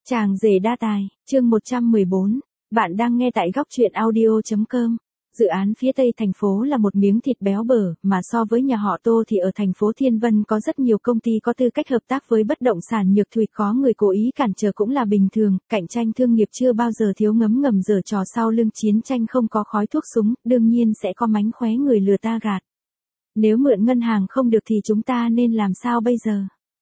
Chàng rể đa tài, chương 114. Bạn đang nghe tại góc truyện audio.com. Dự án phía tây thành phố là một miếng thịt béo bở, mà so với nhà họ Tô thì ở thành phố Thiên Vân có rất nhiều công ty có tư cách hợp tác với bất động sản nhược thủy, có người cố ý cản trở cũng là bình thường, cạnh tranh thương nghiệp chưa bao giờ thiếu ngấm ngầm giở trò sau lưng, chiến tranh không có khói thuốc súng, đương nhiên sẽ có mánh khóe người lừa ta gạt. Nếu mượn ngân hàng không được thì chúng ta nên làm sao bây giờ?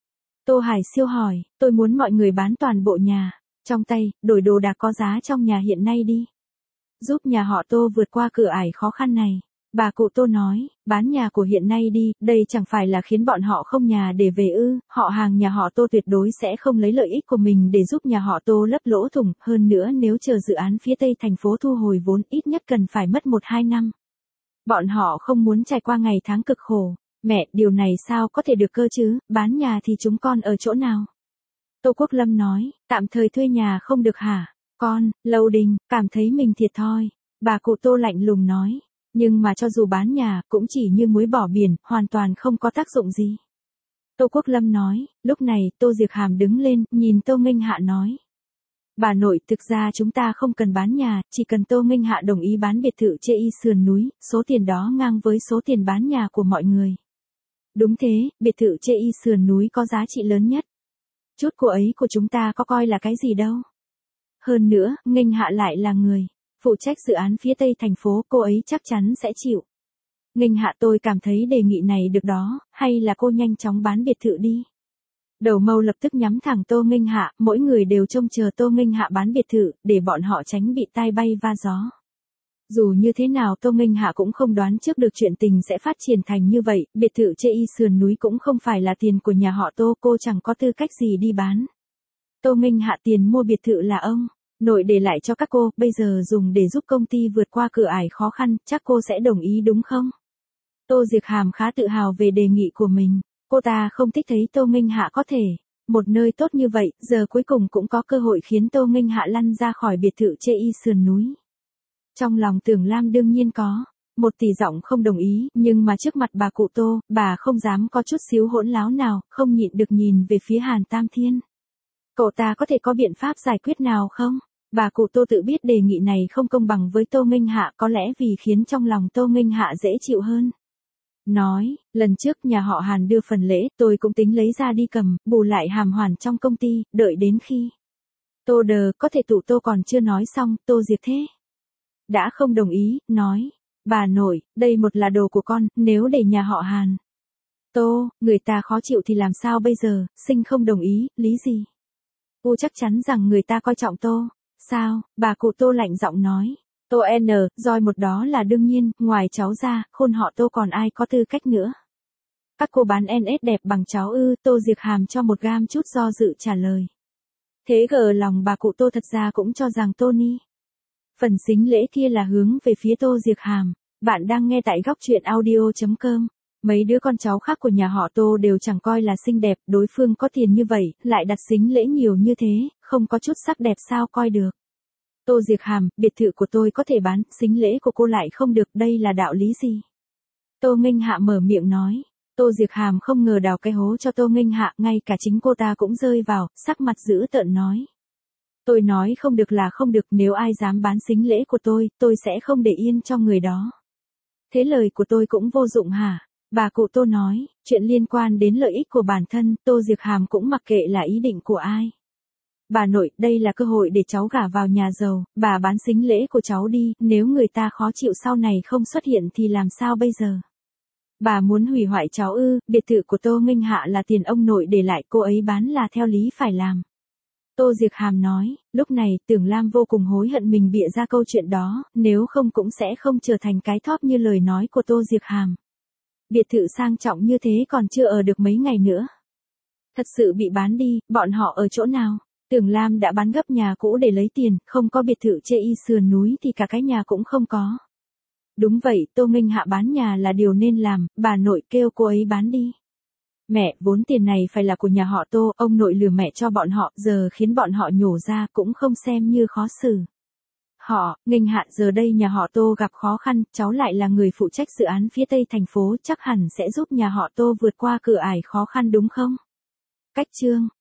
Tô Hải Siêu hỏi, tôi muốn mọi người bán toàn bộ nhà, trong tay, đổi đồ đạc có giá trong nhà hiện nay đi. Giúp nhà họ Tô vượt qua cửa ải khó khăn này. Bà cụ Tô nói, bán nhà của hiện nay đi, đây chẳng phải là khiến bọn họ không nhà để về ư, họ hàng nhà họ Tô tuyệt đối sẽ không lấy lợi ích của mình để giúp nhà họ Tô lấp lỗ thủng, hơn nữa nếu chờ dự án phía tây thành phố thu hồi vốn ít nhất cần phải mất 1-2 năm. Bọn họ không muốn trải qua ngày tháng cực khổ. Mẹ, điều này sao có thể được cơ chứ, bán nhà thì chúng con ở chỗ nào? Tô Quốc Lâm nói, tạm thời thuê nhà không được hả? Con, Lâu Đình, cảm thấy mình thiệt thòi. Bà cụ Tô lạnh lùng nói, nhưng mà cho dù bán nhà, cũng chỉ như muối bỏ biển, hoàn toàn không có tác dụng gì. Tô Quốc Lâm nói, lúc này, Tô Diệc Hàm đứng lên, nhìn Tô Nghênh Hạ nói. Bà nội, thực ra chúng ta không cần bán nhà, chỉ cần Tô Nghênh Hạ đồng ý bán biệt thự Chê Y sườn núi, số tiền đó ngang với số tiền bán nhà của mọi người. Đúng thế, biệt thự Chê Y sườn núi có giá trị lớn nhất. Chút của ấy của chúng ta có coi là cái gì đâu. Hơn nữa, Nghênh Hạ lại là người phụ trách dự án phía tây thành phố, cô ấy chắc chắn sẽ chịu. Nghênh Hạ, tôi cảm thấy đề nghị này được đó, hay là cô nhanh chóng bán biệt thự đi. Đầu mâu lập tức nhắm thẳng Tô Nghênh Hạ, mỗi người đều trông chờ Tô Nghênh Hạ bán biệt thự, để bọn họ tránh bị tai bay va gió. Dù như thế nào Tô Nghênh Hạ cũng không đoán trước được chuyện tình sẽ phát triển thành như vậy, biệt thự Chê Y sườn núi cũng không phải là tiền của nhà họ Tô, cô chẳng có tư cách gì đi bán. Tô Nghênh Hạ, tiền mua biệt thự là ông nội để lại cho các cô, bây giờ dùng để giúp công ty vượt qua cửa ải khó khăn, chắc cô sẽ đồng ý đúng không? Tô Diệc Hàm khá tự hào về đề nghị của mình, cô ta không thích thấy Tô Nghênh Hạ có thể một nơi tốt như vậy, giờ cuối cùng cũng có cơ hội khiến Tô Nghênh Hạ lăn ra khỏi biệt thự Chê Y sườn núi. Trong lòng Tưởng Lam đương nhiên có một tỷ giọng không đồng ý, nhưng mà trước mặt bà cụ Tô, bà không dám có chút xíu hỗn láo nào, không nhịn được nhìn về phía Hàn Tam Thiên. Cậu ta có thể có biện pháp giải quyết nào không? Bà cụ Tô tự biết đề nghị này không công bằng với Tô Nghênh Hạ, có lẽ vì khiến trong lòng Tô Nghênh Hạ dễ chịu hơn. Nói, lần trước nhà họ Hàn đưa phần lễ, tôi cũng tính lấy ra đi cầm, bù lại hàm hoàn trong công ty, đợi đến khi Tô Đờ có thể tụ Tô còn chưa nói xong, Tô Diệc thế đã không đồng ý, nói, bà nội, đây một là đồ của con, nếu để nhà họ Hàn Tô, người ta khó chịu thì làm sao bây giờ, sinh không đồng ý, lý gì? Chắc chắn rằng người ta coi trọng Tô. Sao? Bà cụ Tô lạnh giọng nói. Tô N, roi một đó là đương nhiên, ngoài cháu ra, khôn họ Tô còn ai có tư cách nữa. Các cô bán NS đẹp bằng cháu ư? Tô Diệc Hàm cho một gam chút do dự trả lời. Thế gờ lòng bà cụ Tô thật ra cũng cho rằng Tony. Phần sính lễ kia là hướng về phía Tô Diệc Hàm. Bạn đang nghe tại góc truyện audio.com. Mấy đứa con cháu khác của nhà họ Tô đều chẳng coi là xinh đẹp, đối phương có tiền như vậy, lại đặt sính lễ nhiều như thế, không có chút sắc đẹp sao coi được. Tô Diệc Hàm, biệt thự của tôi có thể bán, sính lễ của cô lại không được, đây là đạo lý gì? Tô Nghênh Hạ mở miệng nói. Tô Diệc Hàm không ngờ đào cái hố cho Tô Nghênh Hạ, ngay cả chính cô ta cũng rơi vào, sắc mặt dữ tợn nói. Tôi nói không được là không được, nếu ai dám bán sính lễ của tôi sẽ không để yên cho người đó. Thế lời của tôi cũng vô dụng hả? Bà cụ Tô nói, chuyện liên quan đến lợi ích của bản thân, Tô Diệc Hàm cũng mặc kệ là ý định của ai. Bà nội, đây là cơ hội để cháu gả vào nhà giàu, bà bán sính lễ của cháu đi, nếu người ta khó chịu sau này không xuất hiện thì làm sao bây giờ? Bà muốn hủy hoại cháu ư? Biệt thự của Tô Nghênh Hạ là tiền ông nội để lại, cô ấy bán là theo lý phải làm. Tô Diệc Hàm nói, lúc này Tưởng Lam vô cùng hối hận mình bịa ra câu chuyện đó, nếu không cũng sẽ không trở thành cái thóp như lời nói của Tô Diệc Hàm. Biệt thự sang trọng như thế còn chưa ở được mấy ngày nữa. Thật sự bị bán đi, bọn họ ở chỗ nào? Tưởng Lam đã bán gấp nhà cũ để lấy tiền, không có biệt thự Chê Y sườn núi thì cả cái nhà cũng không có. Đúng vậy, Tô Nghênh Hạ bán nhà là điều nên làm, bà nội kêu cô ấy bán đi. Mẹ, vốn tiền này phải là của nhà họ Tô, ông nội lừa mẹ cho bọn họ, giờ khiến bọn họ nhổ ra cũng không xem như khó xử. Họ, Nghênh Hạ, giờ đây nhà họ Tô gặp khó khăn, cháu lại là người phụ trách dự án phía tây thành phố, chắc hẳn sẽ giúp nhà họ Tô vượt qua cửa ải khó khăn đúng không? Cách chương